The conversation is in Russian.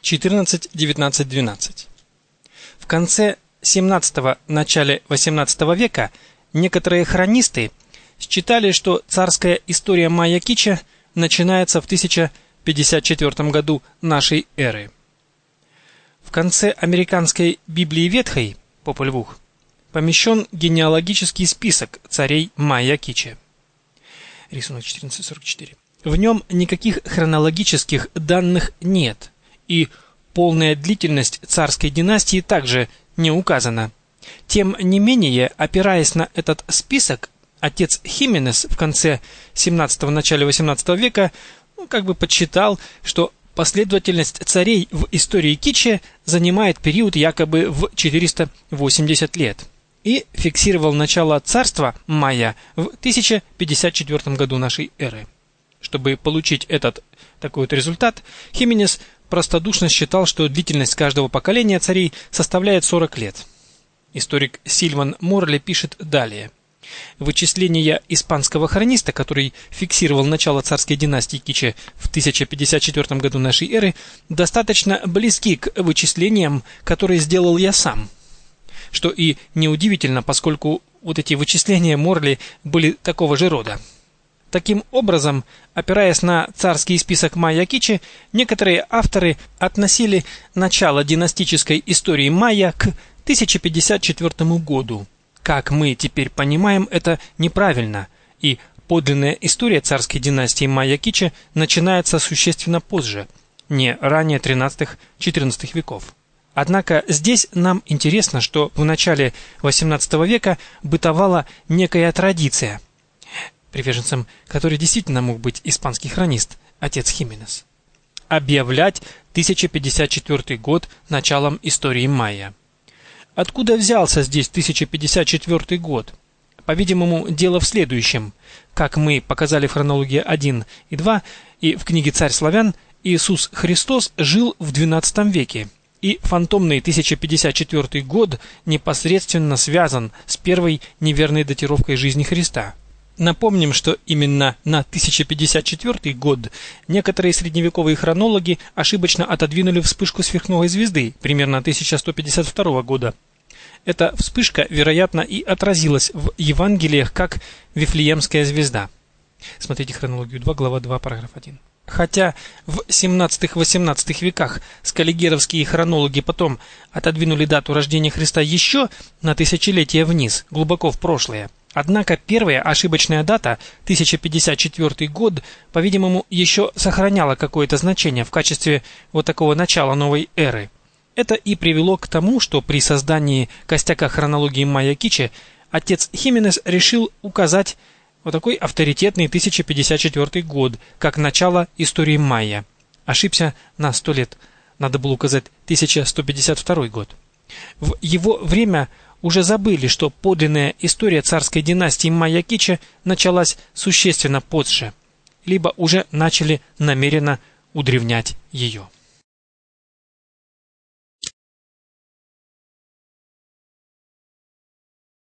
14, 19, 12. В конце 17-го, начале 18 века некоторые хронисты считали, что царская история Майя Кича начинается в 1054 году нашей эры. В конце американской Библии Ветхой, Популь Vuh, помещен генеалогический список царей Майя Кича. Рисунок 1444. В нем никаких хронологических данных нет, и полная длительность царской династии также не указана. Тем не менее, опираясь на этот список, отец Хименес в конце 17-го, начале 18 века подсчитал, что последовательность царей в истории Кича занимает период якобы в 480 лет, и фиксировал начало царства Майя в 1054 году нашей эры. Чтобы получить такой результат, Хименес простодушно считал, что длительность каждого поколения царей составляет 40 лет. Историк Сильван Морли пишет далее. Вычисления испанского хрониста, который фиксировал начало царской династии Кича в 1054 году нашей эры, достаточно близки к вычислениям, которые сделал я сам. Что и неудивительно, поскольку эти вычисления Морли были такого же рода. Таким образом, опираясь на царский список Майя Кича, некоторые авторы относили начало династической истории Майя к 1054 году. Как мы теперь понимаем, это неправильно, и подлинная история царской династии Майя Кича начинается существенно позже, не ранее 13-14 веков. Однако здесь нам интересно, что в начале 18 века бытовала некая традиция, приверженцем которой действительно мог быть испанский хронист, отец Хименес, объявлять 1054 год началом истории Майя. Откуда взялся здесь 1054 год? По-видимому, дело в следующем. Как мы показали в хронологии 1 и 2 и в книге «Царь славян», Иисус Христос жил в XII веке, и фантомный 1054 год непосредственно связан с первой неверной датировкой жизни Христа. Напомним, что именно на 1054 год некоторые средневековые хронологи ошибочно отодвинули вспышку сверхновой звезды примерно 1152 года. Эта вспышка, вероятно, и отразилась в Евангелиях как Вифлеемская звезда. Смотрите хронологию 2, глава 2, параграф 1. Хотя в 17-18 веках скаллигеровские хронологи потом отодвинули дату рождения Христа еще на тысячелетия вниз, глубоко в прошлое. Однако первая ошибочная дата, 1054 год, по-видимому, еще сохраняла какое-то значение в качестве такого начала новой эры. Это и привело к тому, что при создании костяка хронологии Майя Кича отец Хименес решил указать такой авторитетный 1054 год, как начало истории Майя. Ошибся на 100 лет, надо было указать 1152 год. В его время уже забыли, что подлинная история царской династии Майя Кича началась существенно позже, либо уже начали намеренно удревнять ее.